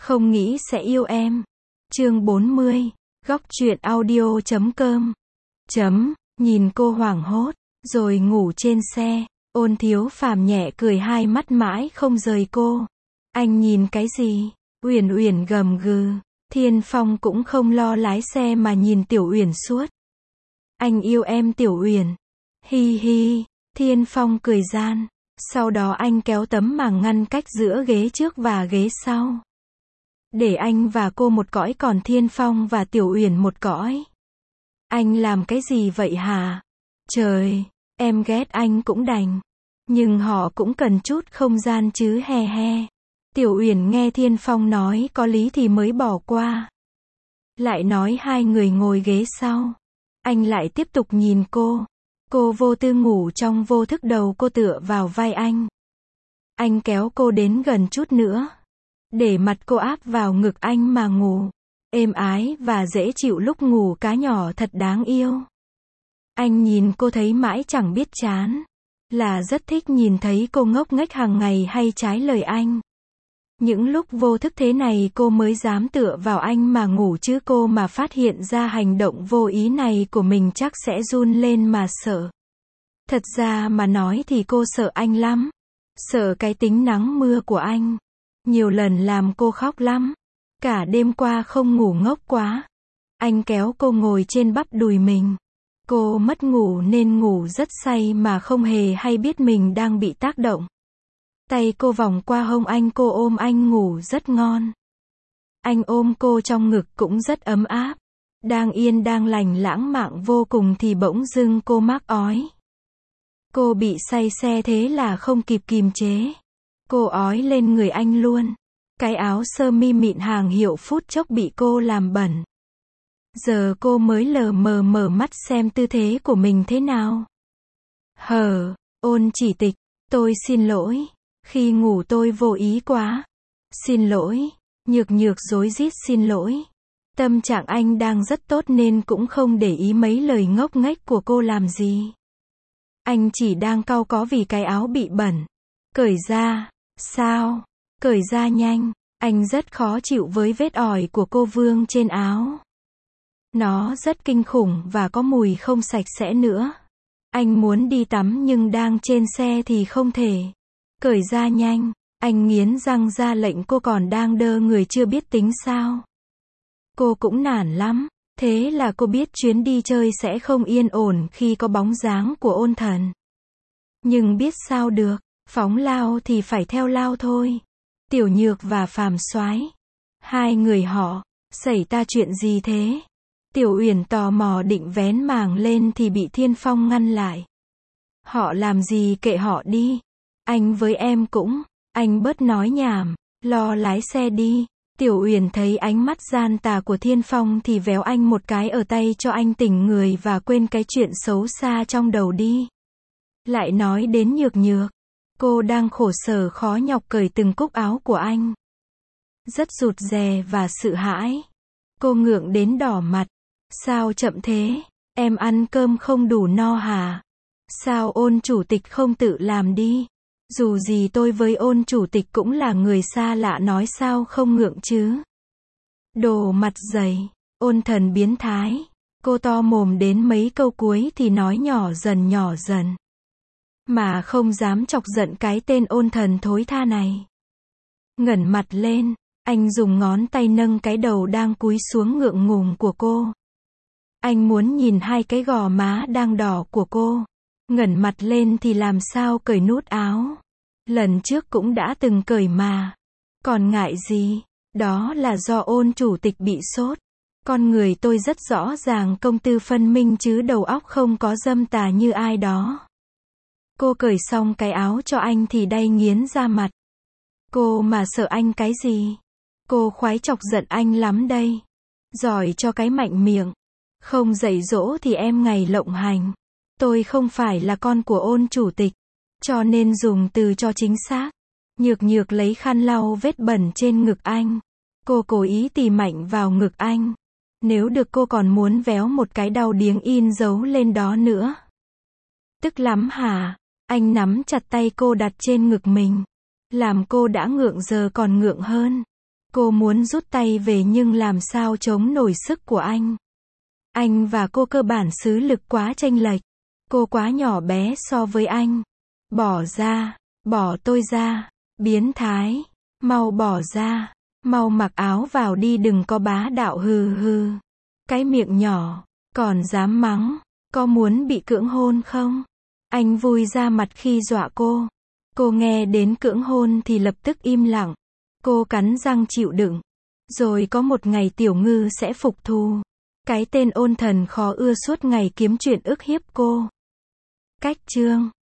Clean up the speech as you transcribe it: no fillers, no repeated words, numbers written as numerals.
Không nghĩ sẽ yêu em. Chương 40. Góc truyện audio.com. Nhìn cô hoảng hốt, rồi ngủ trên xe. Ôn Thiếu Phàm nhẹ cười, hai mắt mãi không rời cô. Anh nhìn cái gì? Uyển Uyển gầm gừ. Thiên Phong cũng không lo lái xe mà nhìn Tiểu Uyển suốt. Anh yêu em Tiểu Uyển. Hi hi. Thiên Phong cười gian. Sau đó anh kéo tấm màng ngăn cách giữa ghế trước và ghế sau. Để anh và cô một cõi, còn Thiên Phong và Tiểu Uyển một cõi. Anh làm cái gì vậy hả? Trời, em ghét anh cũng đành. Nhưng họ cũng cần chút không gian chứ, he he. Tiểu Uyển nghe Thiên Phong nói có lý thì mới bỏ qua. Lại nói hai người ngồi ghế sau. Anh lại tiếp tục nhìn cô. Cô vô tư ngủ trong vô thức, đầu cô tựa vào vai anh. Anh kéo cô đến gần chút nữa. Để mặt cô áp vào ngực anh mà ngủ. Êm ái và dễ chịu lúc ngủ, cá nhỏ thật đáng yêu. Anh nhìn cô thấy mãi chẳng biết chán. Là rất thích nhìn thấy cô ngốc nghếch hàng ngày hay trái lời anh. Những lúc vô thức thế này cô mới dám tựa vào anh mà ngủ, chứ cô mà phát hiện ra hành động vô ý này của mình chắc sẽ run lên mà sợ. Thật ra mà nói thì cô sợ anh lắm. Sợ cái tính nắng mưa của anh. Nhiều lần làm cô khóc lắm. Cả đêm qua không ngủ, ngốc quá. Anh kéo cô ngồi trên bắp đùi mình. Cô mất ngủ nên ngủ rất say mà không hề hay biết mình đang bị tác động. Tay cô vòng qua hông anh, cô ôm anh ngủ rất ngon. Anh ôm cô trong ngực cũng rất ấm áp. Đang yên đang lành lãng mạn vô cùng thì bỗng dưng cô mắc ói. Cô bị say xe thế là không kịp kìm chế. Cô ói lên người anh luôn. Cái áo sơ mi mịn hàng hiệu phút chốc bị cô làm bẩn. Giờ cô mới lờ mờ mở mắt xem tư thế của mình thế nào. Ôn chỉ tịch, tôi xin lỗi. Khi ngủ tôi vô ý quá. Xin lỗi. Nhược Nhược rối rít xin lỗi. Tâm trạng anh đang rất tốt nên cũng không để ý mấy lời ngốc nghếch của cô làm gì. Anh chỉ đang cau có vì cái áo bị bẩn. Cởi ra. Sao? Cởi ra nhanh. Anh rất khó chịu với vết ỏi của cô vương trên áo. Nó rất kinh khủng và có mùi không sạch sẽ nữa. Anh muốn đi tắm nhưng đang trên xe thì không thể. Cởi ra nhanh. Anh nghiến răng ra lệnh, cô còn đang đơ người chưa biết tính sao. Cô cũng nản lắm. Thế là cô biết chuyến đi chơi sẽ không yên ổn khi có bóng dáng của Ôn Thần. Nhưng biết sao được, phóng lao thì phải theo lao thôi. Tiểu Nhược và Phàm Soái, hai người họ, xảy ra chuyện gì thế? Tiểu Uyển tò mò định vén màng lên thì bị Thiên Phong ngăn lại. Họ làm gì kệ họ đi. Anh với em cũng, anh bớt nói nhảm, lo lái xe đi. Tiểu Uyển thấy ánh mắt gian tà của Thiên Phong thì véo anh một cái ở tay cho anh tỉnh người và quên cái chuyện xấu xa trong đầu đi. Lại nói đến Nhược Nhược. Cô đang khổ sở khó nhọc cởi từng cúc áo của anh. Rất rụt rè và sợ hãi. Cô ngượng đến đỏ mặt. Sao chậm thế? Em ăn cơm không đủ no hả? Sao Ôn chủ tịch không tự làm đi? Dù gì tôi với Ôn chủ tịch cũng là người xa lạ, nói sao không ngượng chứ? Đồ mặt dày. Ôn Thần biến thái. Cô to mồm đến mấy câu cuối thì nói nhỏ dần. Mà không dám chọc giận cái tên Ôn Thần thối tha này. Ngẩng mặt lên, anh dùng ngón tay nâng cái đầu đang cúi xuống ngượng ngùng của cô. Anh muốn nhìn hai cái gò má đang đỏ của cô. Ngẩng mặt lên thì làm sao cởi nút áo. Lần trước cũng đã từng cởi mà. Còn ngại gì? Đó là do Ôn chủ tịch bị sốt. Con người tôi rất rõ ràng công tư phân minh chứ đầu óc không có dâm tà như ai đó. Cô cởi xong cái áo cho anh thì đay nghiến ra mặt. Cô mà sợ anh cái gì? Cô khoái chọc giận anh lắm đây. Giỏi cho cái mạnh miệng. Không dạy dỗ thì em ngày lộng hành. Tôi không phải là con của Ôn chủ tịch. Cho nên dùng từ cho chính xác. Nhược Nhược lấy khăn lau vết bẩn trên ngực anh. Cô cố ý tì mạnh vào ngực anh. Nếu được cô còn muốn véo một cái đau điếng in dấu lên đó nữa. Tức lắm hả? Anh nắm chặt tay cô đặt trên ngực mình. Làm cô đã ngượng giờ còn ngượng hơn. Cô muốn rút tay về nhưng làm sao chống nổi sức của anh. Anh và cô cơ bản xứ lực quá chênh lệch. Cô quá nhỏ bé so với anh. Bỏ ra, bỏ tôi ra, biến thái, mau bỏ ra, mau mặc áo vào đi đừng có bá đạo hừ hừ. Cái miệng nhỏ, còn dám mắng, có muốn bị cưỡng hôn không? Anh vui ra mặt khi dọa cô. Cô nghe đến cưỡng hôn thì lập tức im lặng. Cô cắn răng chịu đựng. Rồi có một ngày Tiểu Ngư sẽ phục thù. Cái tên ôn thần khó ưa suốt ngày kiếm chuyện ức hiếp cô. Cách chương